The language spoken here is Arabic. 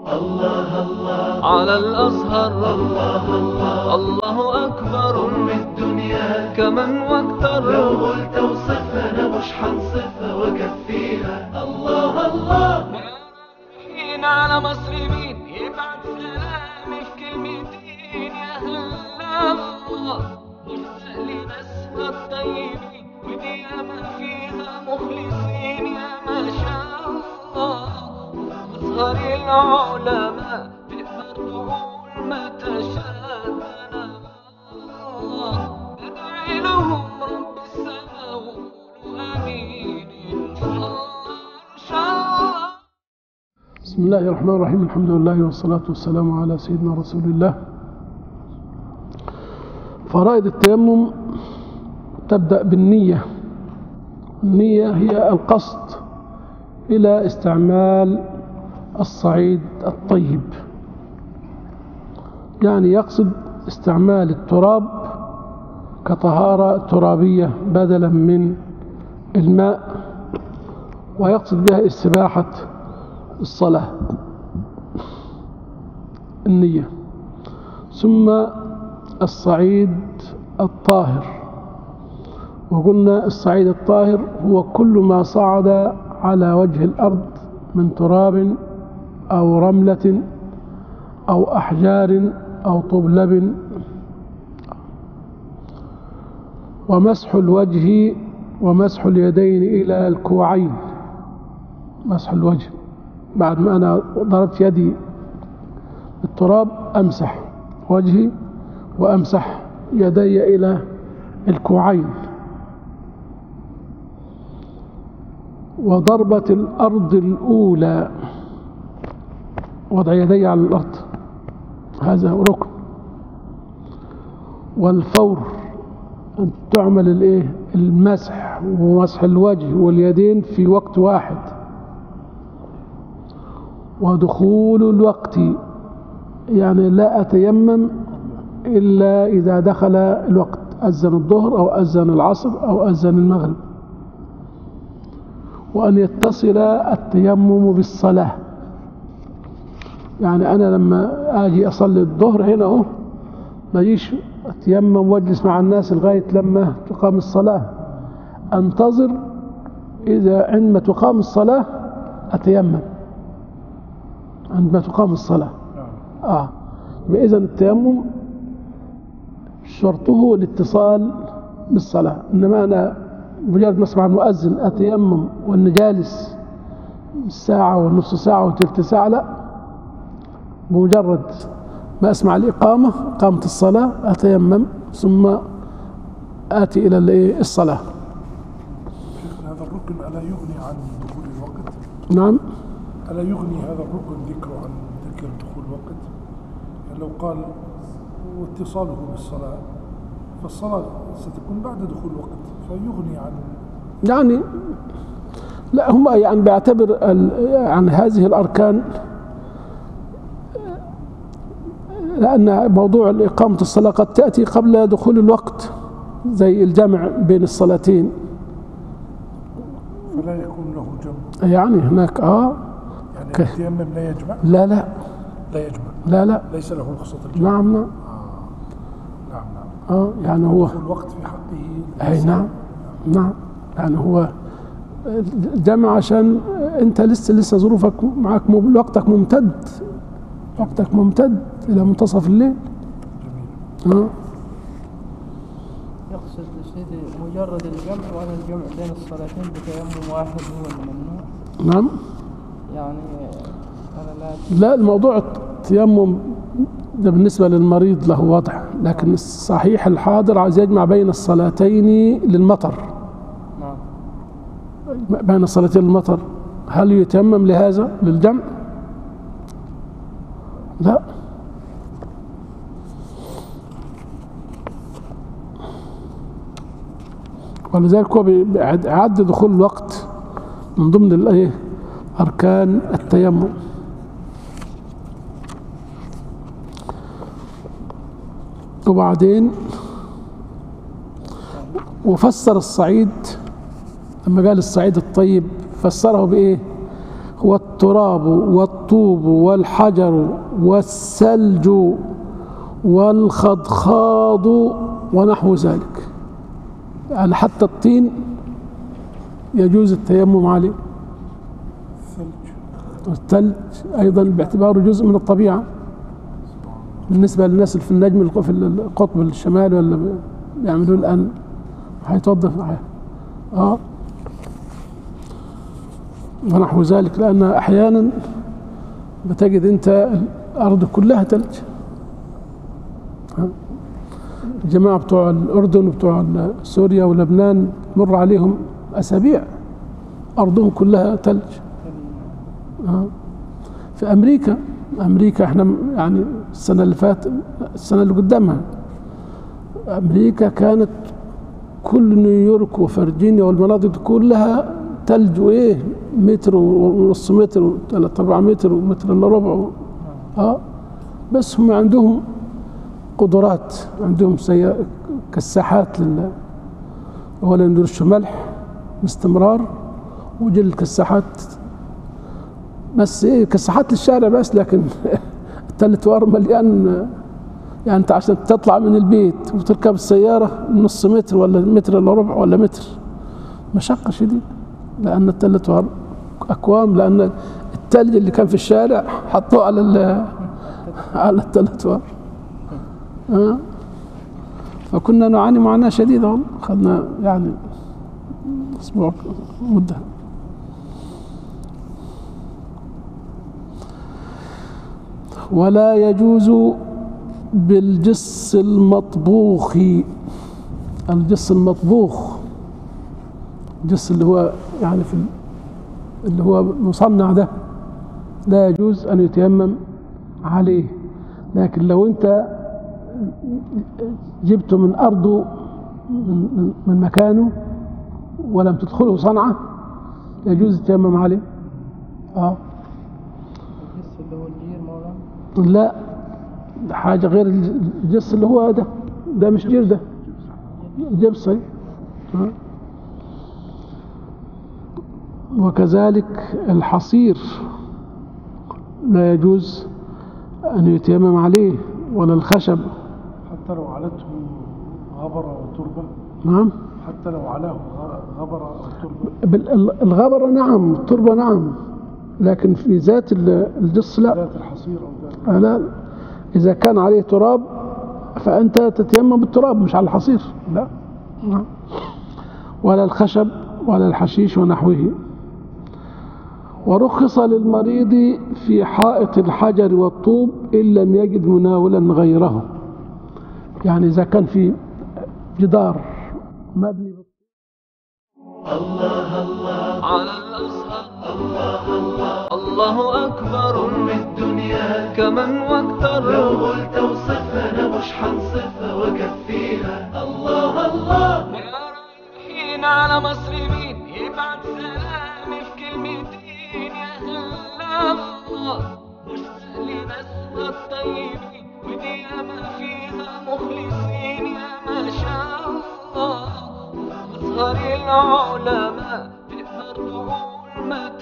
الله الله على الأزهر، الله الله الله أكبر أم الدنيا كمن واكتر. لو قلت اوصفها أنا مش حنصفها وأكفيها. الله الله حين على مصر مين يبعت سلامي في كلمتين يا هلا الله، مشتاق لناسها الطيبين ودي ياما فيها مخلصين يا ما شاء الله. أزهر العلماء تقدر تقول ما تشاء الله، ادعي لهم رب السماء وقولوا آمين إن شاء الله إن شاء الله. بسم الله الرحمن الرحيم. الحمد لله والصلاة والسلام على سيدنا رسول الله. فرائض التيمم تبدأ بالنية. النية هي القصد إلى استعمال الصعيد الطيب، يعني يقصد استعمال التراب كطهارة ترابية بدلا من الماء، ويقصد بها استباحة الصلاة. النية. ثم الصعيد الطاهر، وقلنا الصعيد الطاهر هو كل ما صعد على وجه الأرض من تراب أو رملة أو أحجار أو طبلب. ومسح الوجه ومسح اليدين إلى الكوعين. مسح الوجه بعد ما أنا ضربت يدي بالتراب أمسح وجهي وأمسح يدي إلى الكوعين. وضربة الأرض الأولى، وضع يدي على الأرض، هذا ركن. والفور أن تعمل المسح ومسح الوجه واليدين في وقت واحد. ودخول الوقت، يعني لا أتيمم إلا إذا دخل الوقت، أذن الظهر أو أذن العصر أو أذن المغرب. وأن يتصل التيمم بالصلاة، يعني أنا لما أجي أصلي الظهر هنا أهو ما يجيش أتيمم واجلس مع الناس لغاية لما تقام الصلاة، أنتظر إذا عندما تقام الصلاة أتيمم عندما تقام الصلاة. إذن التيمم شرطه الاتصال بالصلاة. إنما أنا مجرد ما أسمع المؤذن أتيمم وأنا جالس ساعة ونصف ساعة وثلث ساعة، لا، بمجرد ما أسمع الإقامة، إقامة الصلاة، أتيمم ثم آتي إلى الصلاة. شيخنا هذا الركن ألا يغني عن دخول الوقت؟ نعم. ألا يغني هذا الركن ذكره عن ذكر دخول الوقت؟ يعني لو قال واتصاله بالصلاة فالصلاة ستكون بعد دخول الوقت فيغني عن، يعني لا، هم يعني بيعتبر عن هذه الأركان، لأن موضوع إقامة الصلاة قد تأتي قبل دخول الوقت، زي الجمع بين الصلاتين، فلا يكون له جمع. يعني هناك يعني التيمم لا يجمع؟ لا لا يجمع. لا ليس له رخصة الجمع. نعم. نعم. يعني هو دخول الوقت في حقه. أي نعم. يعني هو جمع عشان أنت لسه ظروفك معك، وقتك ممتد إلى منتصف الليل. جميل. يقصد سيدي مجرد الجمع، وأن الجمع بين الصلاتين بتيمم واحد هو الممنوع. نعم. يعني لا، الموضوع التيمم ده بالنسبة للمريض له وضع، لكن الصحيح الحاضر عايز يجمع بين الصلاتين للمطر. نعم. بين الصلاتين للمطر، هل يتيمم لهذا للجمع؟ لا. ولذلك هو بيعد دخول الوقت من ضمن أركان التيمم. وبعدين وفسر الصعيد لما قال الصعيد الطيب فسره بإيه؟ هو التراب والطوب والحجر والثلج والخضخاض ونحو ذلك. يعني حتى الطين يجوز التيمم عليه. الثلج أيضا باعتباره جزء من الطبيعة بالنسبة للناس اللي في النجم في القطب الشمالي ولا بيعملوه الآن هيتوظف ونحو ذلك، لأن أحيانا بتجد أنت الأرض كلها ثلج. الجماعة بتوع الأردن وبتوع سوريا ولبنان مر عليهم أسابيع أرضهم كلها ثلج. في أمريكا احنا يعني السنة اللي فاتت السنة اللي قدامها أمريكا كانت كل نيويورك وفرجينيا والمناطق كلها ثلج، وإيه متر ونص متر و3 4 متر ومتر إلا ربع. بس هم عندهم قدرات، عندهم كساحات أولا يرشوا ملح باستمرار، وجل الكساحات بس كساحات للشارع بس، لكن التلتوار مليان. يعني انت عشان تطلع من البيت وتركب السيارة نص متر ولا متر الا ربع ولا متر مشقة شديدة، لأن التلتوار أكوام، لأن التلج اللي كان في الشارع حطوه على التلتوار. فكنا نعاني معاناة شديدة، أخذنا يعني أسبوع مدة. ولا يجوز بالجص المطبوخ. الجص المطبوخ الجص اللي هو يعني اللي هو مصنع ده لا يجوز أن يتيمم عليه، لكن لو أنت جبته من أرضه من مكانه ولم تدخله صنعة يجوز التيمم عليه. الجص اللي هو الجير مولانا؟ لا، ده حاجة غير الجص اللي هو ده مش جير، ده جبصي. وكذلك الحصير لا يجوز أن يتيمم عليه، ولا الخشب حتى لو علته غبرة وتربة. نعم، حتى لو علاه غبرة أو تربة. الغبرة نعم، التربة نعم، لكن في ذات الجص لا. ذات الحصير أو ذات لا، إذا كان عليه تراب فأنت تتيمم بالتراب مش على الحصير، لا. ولا الخشب ولا الحشيش ونحوه. ورخص للمريض في حائط الحجر والطوب إن لم يجد مناولا غيره. يعني إذا كان في جدار مبني الله الله على الأزهر الله الله الله أكبر أم الدنيا كمن واكثر. لو قلت اوصفها أنا مش حنصفها وأكفيها. الله الله يا رايحين على مصر مين يبعت سلامي في كلمتين يا هلا الله. مش سهل ناسها الطيبين ودي ياما فيها مخلصين يا ما شاء الله. أزهر العلماء تقدر تقول ما